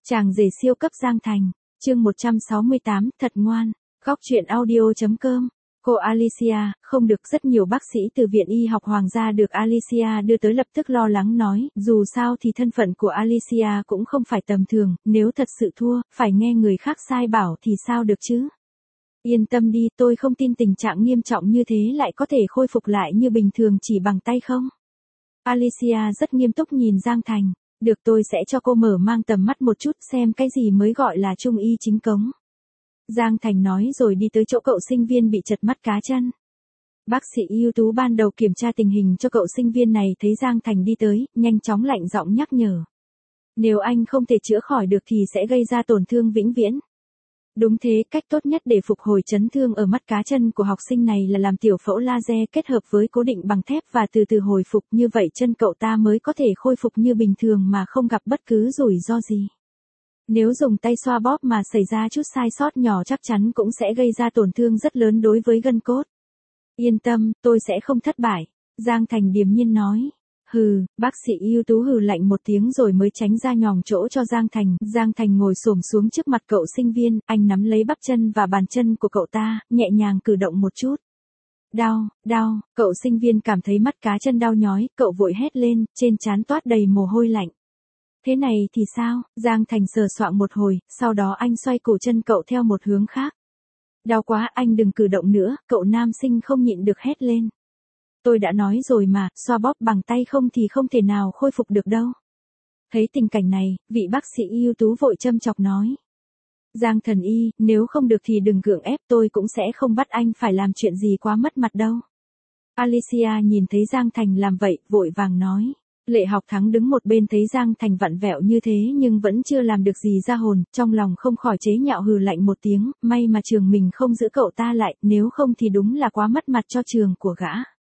Chàng rể siêu cấp Giang Thành, chương 168, thật ngoan, góc truyện audio.com. Cô Alicia, không được, rất nhiều bác sĩ từ Viện Y học Hoàng gia được Alicia đưa tới lập tức lo lắng nói, dù sao thì thân phận của Alicia cũng không phải tầm thường, nếu thật sự thua, phải nghe người khác sai bảo thì sao được chứ. Yên tâm đi, tôi không tin tình trạng nghiêm trọng như thế lại có thể khôi phục lại như bình thường chỉ bằng tay không. Alicia rất nghiêm túc nhìn Giang Thành, được, tôi sẽ cho cô mở mang tầm mắt một chút xem cái gì mới gọi là trung y chính cống. Giang Thành nói rồi đi tới chỗ cậu sinh viên bị chật mắt cá chân. Bác sĩ ưu tú ban đầu kiểm tra tình hình cho cậu sinh viên này thấy Giang Thành đi tới, nhanh chóng lạnh giọng nhắc nhở. Nếu anh không thể chữa khỏi được thì sẽ gây ra tổn thương vĩnh viễn. Đúng thế, cách tốt nhất để phục hồi chấn thương ở mắt cá chân của học sinh này là làm tiểu phẫu laser kết hợp với cố định bằng thép và từ từ hồi phục, như vậy chân cậu ta mới có thể khôi phục như bình thường mà không gặp bất cứ rủi ro gì. Nếu dùng tay xoa bóp mà xảy ra chút sai sót nhỏ chắc chắn cũng sẽ gây ra tổn thương rất lớn đối với gân cốt. Yên tâm, tôi sẽ không thất bại, Giang Thành điềm nhiên nói. Hừ, bác sĩ ưu tú hừ lạnh một tiếng rồi mới tránh ra nhòm chỗ cho Giang Thành. Giang Thành ngồi xổm xuống trước mặt cậu sinh viên, anh nắm lấy bắp chân và bàn chân của cậu ta, nhẹ nhàng cử động một chút. Đau, đau, cậu sinh viên cảm thấy mắt cá chân đau nhói, cậu vội hét lên, trên trán toát đầy mồ hôi lạnh. Thế này thì sao? Giang Thành sờ soạng một hồi, sau đó anh xoay cổ chân cậu theo một hướng khác. Đau quá, anh đừng cử động nữa, cậu nam sinh không nhịn được hét lên. Tôi đã nói rồi mà, xoa bóp bằng tay không thì không thể nào khôi phục được đâu. Thấy tình cảnh này, vị bác sĩ ưu tú vội châm chọc nói. Giang thần y, nếu không được thì đừng gượng ép, tôi cũng sẽ không bắt anh phải làm chuyện gì quá mất mặt đâu. Alicia nhìn thấy Giang Thành làm vậy, vội vàng nói. Lệ Học Thắng đứng một bên thấy Giang Thành vặn vẹo như thế nhưng vẫn chưa làm được gì ra hồn, trong lòng không khỏi chế nhạo hừ lạnh một tiếng, may mà trường mình không giữ cậu ta lại, nếu không thì đúng là quá mất mặt cho trường của gã.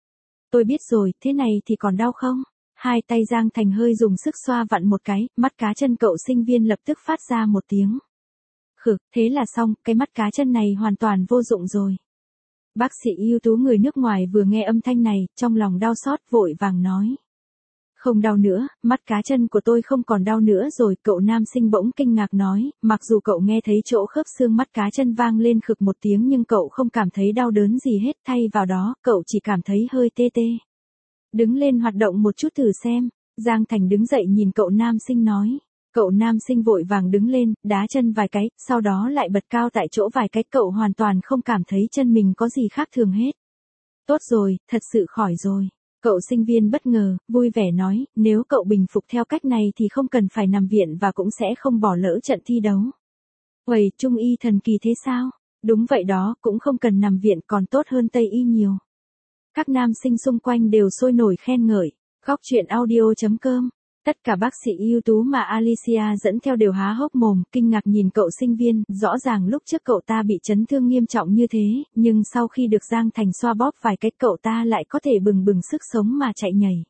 Tôi biết rồi, thế này thì còn đau không? Hai tay Giang Thành hơi dùng sức xoa vặn một cái, mắt cá chân cậu sinh viên lập tức phát ra một tiếng. Khử, thế là xong, cái mắt cá chân này hoàn toàn vô dụng rồi. Bác sĩ ưu tú người nước ngoài vừa nghe âm thanh này, trong lòng đau xót vội vàng nói. Không đau nữa, mắt cá chân của tôi không còn đau nữa rồi, cậu nam sinh bỗng kinh ngạc nói, mặc dù cậu nghe thấy chỗ khớp xương mắt cá chân vang lên khực một tiếng nhưng cậu không cảm thấy đau đớn gì hết, thay vào đó, cậu chỉ cảm thấy hơi tê tê. Đứng lên hoạt động một chút thử xem, Giang Thành đứng dậy nhìn cậu nam sinh nói. Cậu nam sinh vội vàng đứng lên, đá chân vài cái, sau đó lại bật cao tại chỗ vài cái, cậu hoàn toàn không cảm thấy chân mình có gì khác thường hết. Tốt rồi, thật sự khỏi rồi. Cậu sinh viên bất ngờ, vui vẻ nói, nếu cậu bình phục theo cách này thì không cần phải nằm viện và cũng sẽ không bỏ lỡ trận thi đấu. Uầy, trung y thần kỳ thế sao? Đúng vậy đó, cũng không cần nằm viện còn tốt hơn Tây y nhiều. Các nam sinh xung quanh đều sôi nổi khen ngợi. Góc truyện audio.com. Tất cả bác sĩ ưu tú mà Alicia dẫn theo đều há hốc mồm, kinh ngạc nhìn cậu sinh viên, rõ ràng lúc trước cậu ta bị chấn thương nghiêm trọng như thế, nhưng sau khi được Giang Thành xoa bóp vài cái cậu ta lại có thể bừng bừng sức sống mà chạy nhảy.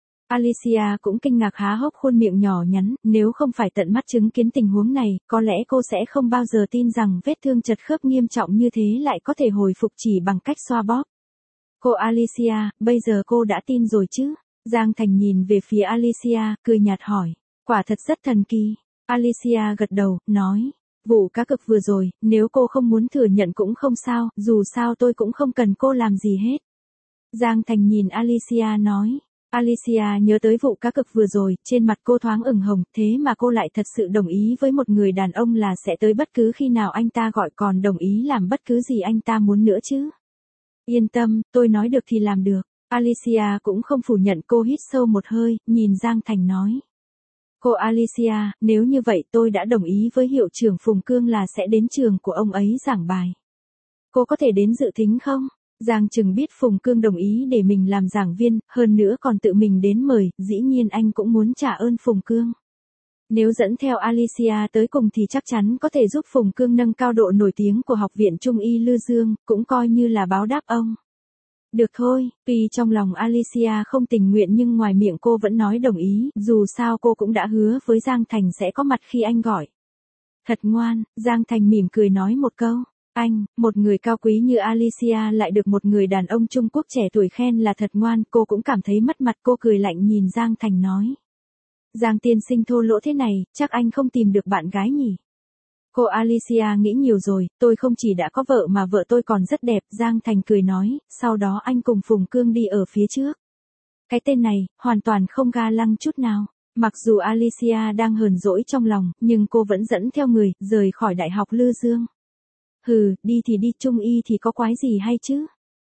Alicia cũng kinh ngạc há hốc khuôn miệng nhỏ nhắn, nếu không phải tận mắt chứng kiến tình huống này, có lẽ cô sẽ không bao giờ tin rằng vết thương chật khớp nghiêm trọng như thế lại có thể hồi phục chỉ bằng cách xoa bóp. Cô Alicia, bây giờ cô đã tin rồi chứ? Giang Thành nhìn về phía Alicia, cười nhạt hỏi. Quả thật rất thần kỳ. Alicia gật đầu, nói. Vụ cá cược vừa rồi, nếu cô không muốn thừa nhận cũng không sao, dù sao tôi cũng không cần cô làm gì hết. Giang Thành nhìn Alicia nói. Alicia nhớ tới vụ cá cược vừa rồi, trên mặt cô thoáng ửng hồng, thế mà cô lại thật sự đồng ý với một người đàn ông là sẽ tới bất cứ khi nào anh ta gọi, còn đồng ý làm bất cứ gì anh ta muốn nữa chứ. Yên tâm, tôi nói được thì làm được. Alicia cũng không phủ nhận, cô hít sâu một hơi, nhìn Giang Thành nói. Cô Alicia, nếu như vậy tôi đã đồng ý với hiệu trưởng Phùng Cương là sẽ đến trường của ông ấy giảng bài. Cô có thể đến dự thính không? Giang Trừng biết Phùng Cương đồng ý để mình làm giảng viên, hơn nữa còn tự mình đến mời, dĩ nhiên anh cũng muốn trả ơn Phùng Cương. Nếu dẫn theo Alicia tới cùng thì chắc chắn có thể giúp Phùng Cương nâng cao độ nổi tiếng của Học viện Trung y Lư Dương, cũng coi như là báo đáp ông. Được thôi, tuy trong lòng Alicia không tình nguyện nhưng ngoài miệng cô vẫn nói đồng ý, dù sao cô cũng đã hứa với Giang Thành sẽ có mặt khi anh gọi. Thật ngoan, Giang Thành mỉm cười nói một câu. Anh, một người cao quý như Alicia lại được một người đàn ông Trung Quốc trẻ tuổi khen là thật ngoan, cô cũng cảm thấy mất mặt, cô cười lạnh nhìn Giang Thành nói. Giang tiên sinh thô lỗ thế này, chắc anh không tìm được bạn gái nhỉ? Cô Alicia nghĩ nhiều rồi, tôi không chỉ đã có vợ mà vợ tôi còn rất đẹp, Giang Thành cười nói, sau đó anh cùng Phùng Cương đi ở phía trước. Cái tên này, hoàn toàn không ga lăng chút nào. Mặc dù Alicia đang hờn dỗi trong lòng, nhưng cô vẫn dẫn theo người, rời khỏi Đại học Lư Dương. Hừ, đi thì đi, Trung Y thì có quái gì hay chứ?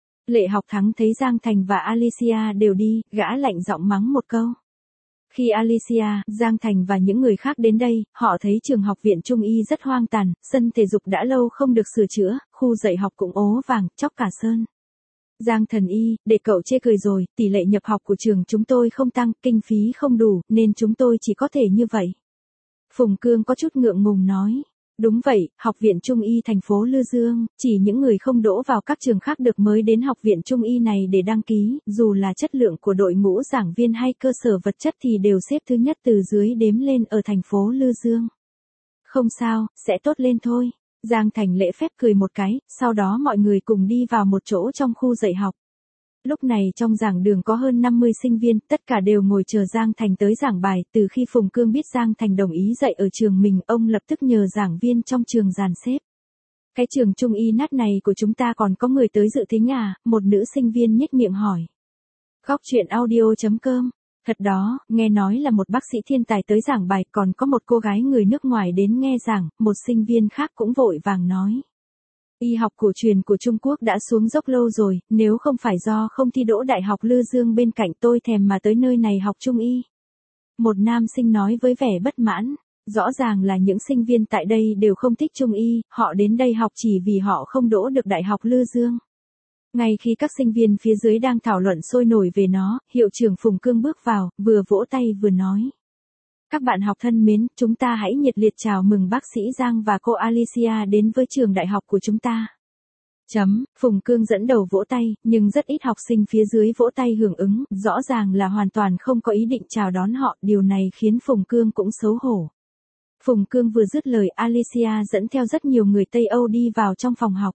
Lệ Học Thắng thấy Giang Thành và Alicia đều đi, gã lạnh giọng mắng một câu. Khi Alicia, Giang Thành và những người khác đến đây, họ thấy trường học viện Trung Y rất hoang tàn, sân thể dục đã lâu không được sửa chữa, khu dạy học cũng ố vàng, chóc cả sơn. Giang Thần Y, để cậu chê cười rồi, tỷ lệ nhập học của trường chúng tôi không tăng, kinh phí không đủ, nên chúng tôi chỉ có thể như vậy. Phùng Cương có chút ngượng ngùng nói. Đúng vậy, học viện Trung Y thành phố Lư Dương, chỉ những người không đỗ vào các trường khác được mới đến học viện Trung Y này để đăng ký, dù là chất lượng của đội ngũ giảng viên hay cơ sở vật chất thì đều xếp thứ nhất từ dưới đếm lên ở thành phố Lư Dương. Không sao, sẽ tốt lên thôi. Giang Thành lễ phép cười một cái, sau đó mọi người cùng đi vào một chỗ trong khu dạy học. Lúc này trong giảng đường có hơn 50 sinh viên, tất cả đều ngồi chờ Giang Thành tới giảng bài, từ khi Phùng Cương biết Giang Thành đồng ý dạy ở trường mình, ông lập tức nhờ giảng viên trong trường dàn xếp. Cái trường Trung Y nát này của chúng ta còn có người tới dự thính à? Một nữ sinh viên nhếch miệng hỏi. Góc truyện audio.com. Thật đó, nghe nói là một bác sĩ thiên tài tới giảng bài, còn có một cô gái người nước ngoài đến nghe giảng, một sinh viên khác cũng vội vàng nói. Y học cổ truyền của Trung Quốc đã xuống dốc lâu rồi, nếu không phải do không thi đỗ Đại học Lư Dương bên cạnh tôi thèm mà tới nơi này học Trung Y. Một nam sinh nói với vẻ bất mãn, rõ ràng là những sinh viên tại đây đều không thích Trung Y, họ đến đây học chỉ vì họ không đỗ được Đại học Lư Dương. Ngay khi các sinh viên phía dưới đang thảo luận sôi nổi về nó, hiệu trưởng Phùng Cương bước vào, vừa vỗ tay vừa nói. Các bạn học thân mến, chúng ta hãy nhiệt liệt chào mừng bác sĩ Giang và cô Alicia đến với trường đại học của chúng ta. Phùng Cương dẫn đầu vỗ tay, nhưng rất ít học sinh phía dưới vỗ tay hưởng ứng, rõ ràng là hoàn toàn không có ý định chào đón họ, điều này khiến Phùng Cương cũng xấu hổ. Phùng Cương vừa dứt lời, Alicia dẫn theo rất nhiều người Tây Âu đi vào trong phòng học.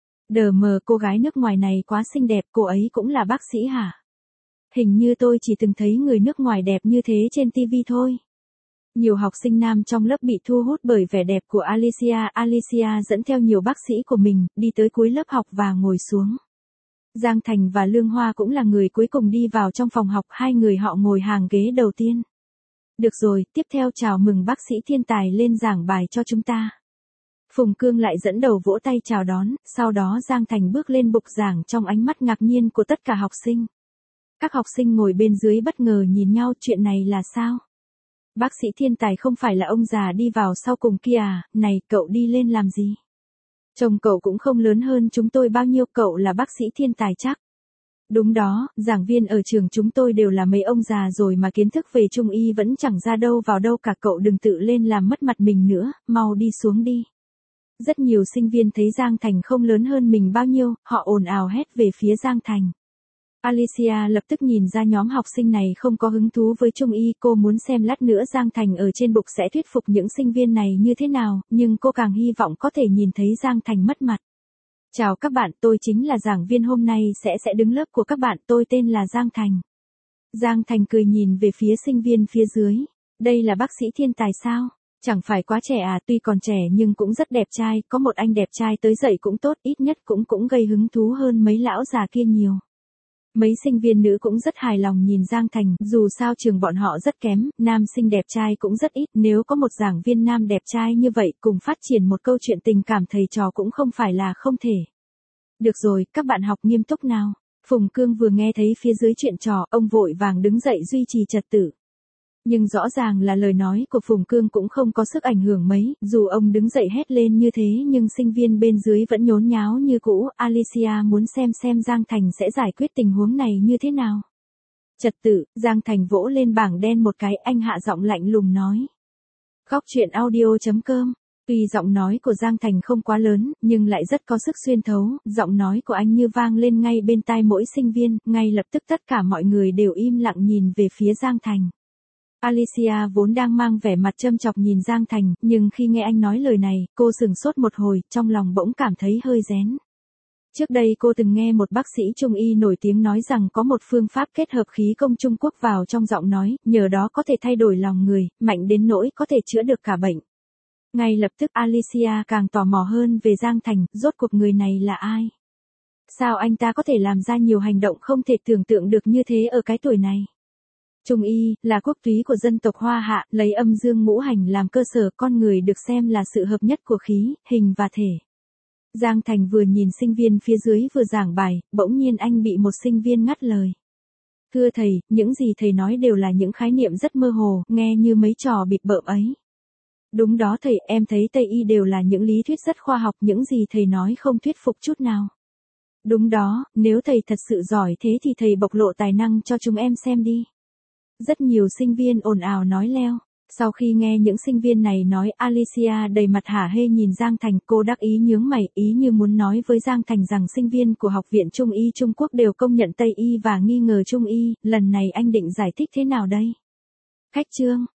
Đờ mờ, cô gái nước ngoài này quá xinh đẹp, cô ấy cũng là bác sĩ hả? Hình như tôi chỉ từng thấy người nước ngoài đẹp như thế trên TV thôi. Nhiều học sinh nam trong lớp bị thu hút bởi vẻ đẹp của Alicia. Alicia dẫn theo nhiều bác sĩ của mình, đi tới cuối lớp học và ngồi xuống. Giang Thành và Lương Hoa cũng là người cuối cùng đi vào trong phòng học, hai người họ ngồi hàng ghế đầu tiên. Được rồi, tiếp theo chào mừng bác sĩ thiên tài lên giảng bài cho chúng ta. Phùng Cương lại dẫn đầu vỗ tay chào đón, sau đó Giang Thành bước lên bục giảng trong ánh mắt ngạc nhiên của tất cả học sinh. Các học sinh ngồi bên dưới bất ngờ nhìn nhau, chuyện này là sao? Bác sĩ thiên tài không phải là ông già đi vào sau cùng kia à, này, cậu đi lên làm gì? Chồng cậu cũng không lớn hơn chúng tôi bao nhiêu, cậu là bác sĩ thiên tài chắc. Đúng đó, giảng viên ở trường chúng tôi đều là mấy ông già rồi mà kiến thức về Trung Y vẫn chẳng ra đâu vào đâu cả, cậu đừng tự lên làm mất mặt mình nữa, mau đi xuống đi. Rất nhiều sinh viên thấy Giang Thành không lớn hơn mình bao nhiêu, họ ồn ào hét về phía Giang Thành. Alicia lập tức nhìn ra nhóm học sinh này không có hứng thú với Trung Y, cô muốn xem lát nữa Giang Thành ở trên bục sẽ thuyết phục những sinh viên này như thế nào, nhưng cô càng hy vọng có thể nhìn thấy Giang Thành mất mặt. Chào các bạn, tôi chính là giảng viên hôm nay sẽ đứng lớp của các bạn, tôi tên là Giang Thành. Giang Thành cười nhìn về phía sinh viên phía dưới. Đây là bác sĩ thiên tài sao? Chẳng phải quá trẻ à, tuy còn trẻ nhưng cũng rất đẹp trai, có một anh đẹp trai tới dạy cũng tốt, ít nhất cũng gây hứng thú hơn mấy lão già kia nhiều. Mấy sinh viên nữ cũng rất hài lòng nhìn Giang Thành, dù sao trường bọn họ rất kém, nam sinh đẹp trai cũng rất ít, nếu có một giảng viên nam đẹp trai như vậy cùng phát triển một câu chuyện tình cảm thầy trò cũng không phải là không thể. Được rồi, các bạn học nghiêm túc nào. Phùng Cương vừa nghe thấy phía dưới chuyện trò, ông vội vàng đứng dậy duy trì trật tự. Nhưng rõ ràng là lời nói của Phùng Cương cũng không có sức ảnh hưởng mấy, dù ông đứng dậy hét lên như thế nhưng sinh viên bên dưới vẫn nhốn nháo như cũ. Alicia muốn xem Giang Thành sẽ giải quyết tình huống này như thế nào. Trật tự, Giang Thành vỗ lên bảng đen một cái, anh hạ giọng lạnh lùng nói. Góc truyện audio.com. Tuy giọng nói của Giang Thành không quá lớn, nhưng lại rất có sức xuyên thấu, giọng nói của anh như vang lên ngay bên tai mỗi sinh viên, ngay lập tức tất cả mọi người đều im lặng nhìn về phía Giang Thành. Alicia vốn đang mang vẻ mặt châm chọc nhìn Giang Thành, nhưng khi nghe anh nói lời này, cô sửng sốt một hồi, trong lòng bỗng cảm thấy hơi rén. Trước đây cô từng nghe một bác sĩ Trung y nổi tiếng nói rằng có một phương pháp kết hợp khí công Trung Quốc vào trong giọng nói, nhờ đó có thể thay đổi lòng người, mạnh đến nỗi có thể chữa được cả bệnh. Ngay lập tức Alicia càng tò mò hơn về Giang Thành, rốt cuộc người này là ai? Sao anh ta có thể làm ra nhiều hành động không thể tưởng tượng được như thế ở cái tuổi này? Trung y là quốc túy của dân tộc Hoa Hạ, lấy âm dương ngũ hành làm cơ sở, con người được xem là sự hợp nhất của khí, hình và thể. Giang Thành vừa nhìn sinh viên phía dưới vừa giảng bài, bỗng nhiên anh bị một sinh viên ngắt lời. Thưa thầy, những gì thầy nói đều là những khái niệm rất mơ hồ, nghe như mấy trò bịp bợm ấy. Đúng đó thầy, em thấy Tây y đều là những lý thuyết rất khoa học, những gì thầy nói không thuyết phục chút nào. Đúng đó, nếu thầy thật sự giỏi thế thì thầy bộc lộ tài năng cho chúng em xem đi. Rất nhiều sinh viên ồn ào nói leo. Sau khi nghe những sinh viên này nói, Alicia đầy mặt hả hê nhìn Giang Thành, cô đắc ý nhướng mày, ý như muốn nói với Giang Thành rằng sinh viên của Học viện Trung y Trung Quốc đều công nhận Tây y và nghi ngờ Trung y, lần này anh định giải thích thế nào đây? Khách trương.